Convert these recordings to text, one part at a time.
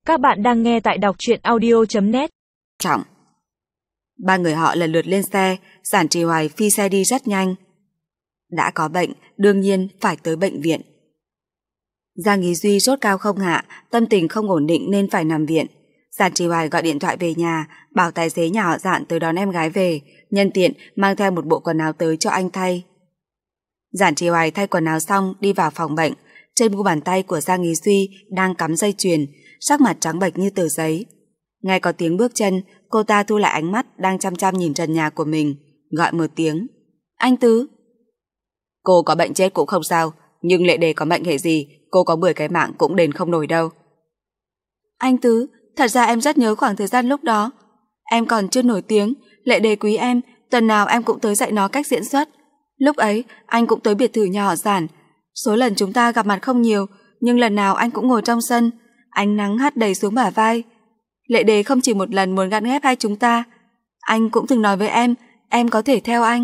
Các bạn đang nghe tại đọc truyện audio.net. Trọng. Ba người họ lần lượt lên xe, Giản Trì Hoài phi xe đi rất nhanh. Đã có bệnh, đương nhiên phải tới bệnh viện. Giang Ý Duy sốt cao không hạ, tâm tình không ổn định nên phải nằm viện. Giản Trì Hoài gọi điện thoại về nhà, bảo tài xế nhà họ Giản tới đón em gái về, nhân tiện mang theo một bộ quần áo tới cho anh thay. Giản Trì Hoài thay quần áo xong đi vào phòng bệnh. Trên mu bàn tay của Giang Ý Duy đang cắm dây chuyền, sắc mặt trắng bệch như tờ giấy. Nghe có tiếng bước chân, cô ta thu lại ánh mắt đang chăm chăm nhìn trần nhà của mình, gọi một tiếng. Anh Tứ. Cô có bệnh chết cũng không sao, nhưng Lệ Đề có mệnh hệ gì, cô có 10 cái mạng cũng đền không nổi đâu. Anh Tứ, thật ra em rất nhớ khoảng thời gian lúc đó. Em còn chưa nổi tiếng, Lệ Đề quý em, tuần nào em cũng tới dạy nó cách diễn xuất. Lúc ấy, anh cũng tới biệt thự nhà họ Giản. Số lần chúng ta gặp mặt không nhiều, nhưng lần nào anh cũng ngồi trong sân, ánh nắng hắt đầy xuống bả vai. Lệ Đề không chỉ một lần muốn gắn ghép hai chúng ta. Anh cũng từng nói với em có thể theo anh.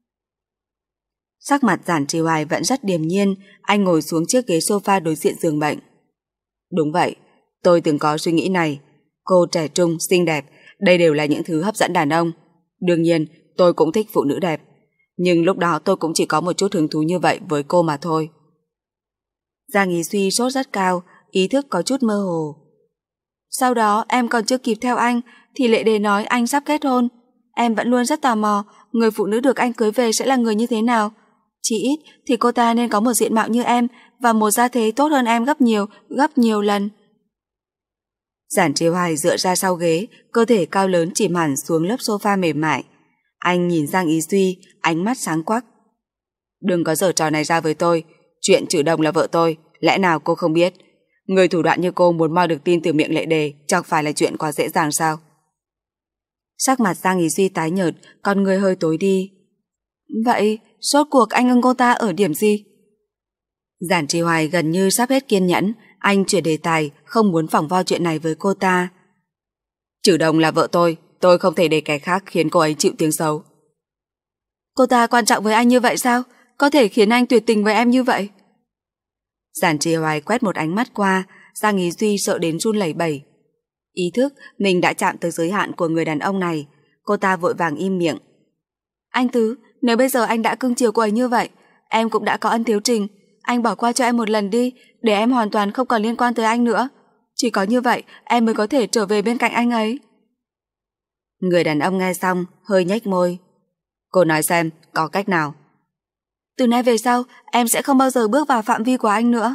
Sắc mặt Giản Trì Hoài vẫn rất điềm nhiên, anh ngồi xuống chiếc ghế sofa đối diện giường bệnh. Đúng vậy, tôi từng có suy nghĩ này. Cô trẻ trung, xinh đẹp, đây đều là những thứ hấp dẫn đàn ông. Đương nhiên, tôi cũng thích phụ nữ đẹp. Nhưng lúc đó tôi cũng chỉ có một chút hứng thú như vậy với cô mà thôi. Giang Ý Duy sốt rất cao, ý thức có chút mơ hồ. Sau đó em còn chưa kịp theo anh thì Lệ Đề nói anh sắp kết hôn. Em vẫn luôn rất tò mò người phụ nữ được anh cưới về sẽ là người như thế nào. Chỉ ít thì cô ta nên có một diện mạo như em và một gia thế tốt hơn em gấp nhiều lần. Giản Trì Hoài dựa ra sau ghế, cơ thể cao lớn chìm hẳn xuống lớp sofa mềm mại. Anh nhìn Giang Ý Duy, ánh mắt sáng quắc. Đừng có giở trò này ra với tôi, chuyện Trử Đồng là vợ tôi, lẽ nào cô không biết? Người thủ đoạn như cô muốn moi được tin từ miệng Lệ Đề chẳng phải là chuyện quá dễ dàng sao? Sắc mặt Giang Ý Duy tái nhợt, con người hơi tối đi. Vậy, rốt cuộc anh ưng cô ta ở điểm gì? Giản Trì Hoài gần như sắp hết kiên nhẫn, anh chuyển đề tài, không muốn phỏng vo chuyện này với cô ta. Trử Đồng là vợ tôi không thể để kẻ khác khiến cô ấy chịu tiếng xấu. Cô ta quan trọng với anh như vậy sao? Có thể khiến anh tuyệt tình với em như vậy? Giản Trì Hoài quét một ánh mắt qua, Giang Ý Duy sợ đến run lẩy bẩy. Ý thức mình đã chạm tới giới hạn của người đàn ông này, cô ta vội vàng im miệng. Anh Tứ, nếu bây giờ anh đã cưng chiều cô ấy như vậy, em cũng đã có ân thiếu trình, anh bỏ qua cho em một lần đi, để em hoàn toàn không còn liên quan tới anh nữa. Chỉ có như vậy em mới có thể trở về bên cạnh anh ấy. Người đàn ông nghe xong, hơi nhếch môi. Cô nói xem, có cách nào? Từ nay về sau, em sẽ không bao giờ bước vào phạm vi của anh nữa.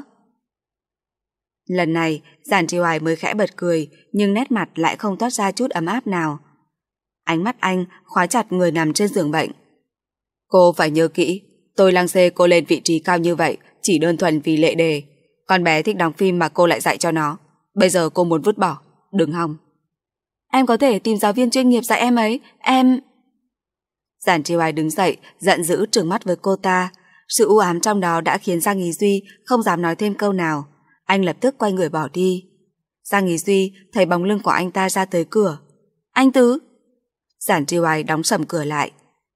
Lần này, Giản Trì Hoài mới khẽ bật cười, nhưng nét mặt lại không toát ra chút ấm áp nào. Ánh mắt anh khóa chặt người nằm trên giường bệnh. Cô phải nhớ kỹ, tôi lăng xê cô lên vị trí cao như vậy chỉ đơn thuần vì Lệ Đề. Con bé thích đóng phim mà cô lại dạy cho nó. Bây giờ cô muốn vứt bỏ, đừng hòng. Em có thể tìm giáo viên chuyên nghiệp dạy em ấy, em... Giản Trì Hoài đứng dậy, giận dữ trừng mắt với cô ta. Sự u ám trong đó đã khiến Giang Ý Duy không dám nói thêm câu nào. Anh lập tức quay người bỏ đi. Giang Ý Duy thấy bóng lưng của anh ta ra tới cửa. Anh Tứ! Giản Trì Hoài đóng sầm cửa lại.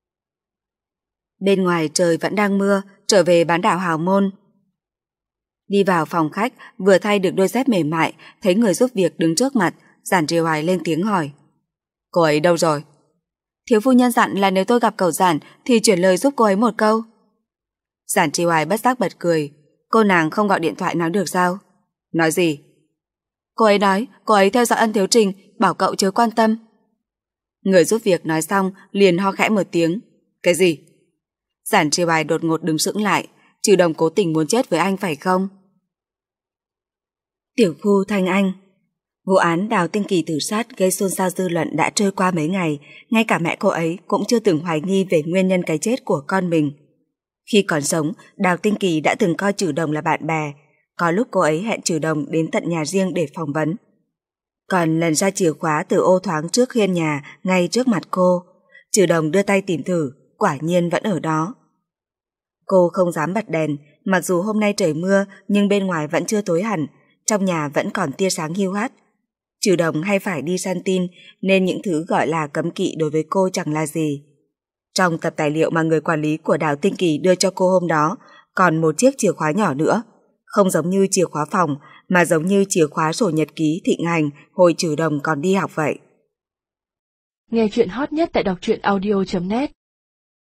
Bên ngoài trời vẫn đang mưa, trở về bán đảo Hào Môn. Đi vào phòng khách, vừa thay được đôi dép mềm mại, thấy người giúp việc đứng trước mặt, Giản Trì Hoài lên tiếng hỏi. Cô ấy đâu rồi? Thiếu phu nhân dặn là nếu tôi gặp cậu Giản thì chuyển lời giúp cô ấy một câu. Giản Trì Hoài bất giác bật cười. Cô nàng không gọi điện thoại nói được sao? Nói gì? Cô ấy nói cô ấy theo dõi ân thiếu trình, bảo cậu chớ quan tâm. Người giúp việc nói xong liền ho khẽ một tiếng. Cái gì? Giản Trì Hoài đột ngột đứng sững lại. Trừ Đồng cố tình muốn chết với anh phải không? Tiểu khu Thanh Anh. Vụ án Đào Tinh Kỳ tự sát gây xôn xao dư luận đã trôi qua mấy ngày, ngay cả mẹ cô ấy cũng chưa từng hoài nghi về nguyên nhân cái chết của con mình. Khi còn sống, Đào Tinh Kỳ đã từng coi Trừ Đồng là bạn bè, có lúc cô ấy hẹn Trừ Đồng đến tận nhà riêng để phỏng vấn. Còn lần ra chìa khóa từ ô thoáng trước hiên nhà ngay trước mặt cô, Trừ Đồng đưa tay tìm thử, quả nhiên vẫn ở đó. Cô không dám bật đèn, mặc dù hôm nay trời mưa nhưng bên ngoài vẫn chưa tối hẳn, trong nhà vẫn còn tia sáng hiu hắt. Trừ Đồng hay phải đi săn tin nên những thứ gọi là cấm kỵ đối với cô chẳng là gì. Trong tập tài liệu mà người quản lý của Đào Tinh Kỳ đưa cho cô hôm đó còn một chiếc chìa khóa nhỏ nữa, không giống như chìa khóa phòng mà giống như chìa khóa sổ nhật ký thịnh hành hồi trừ đồng còn đi học vậy. Nghe chuyện hot nhất tại đọc truyện audio.net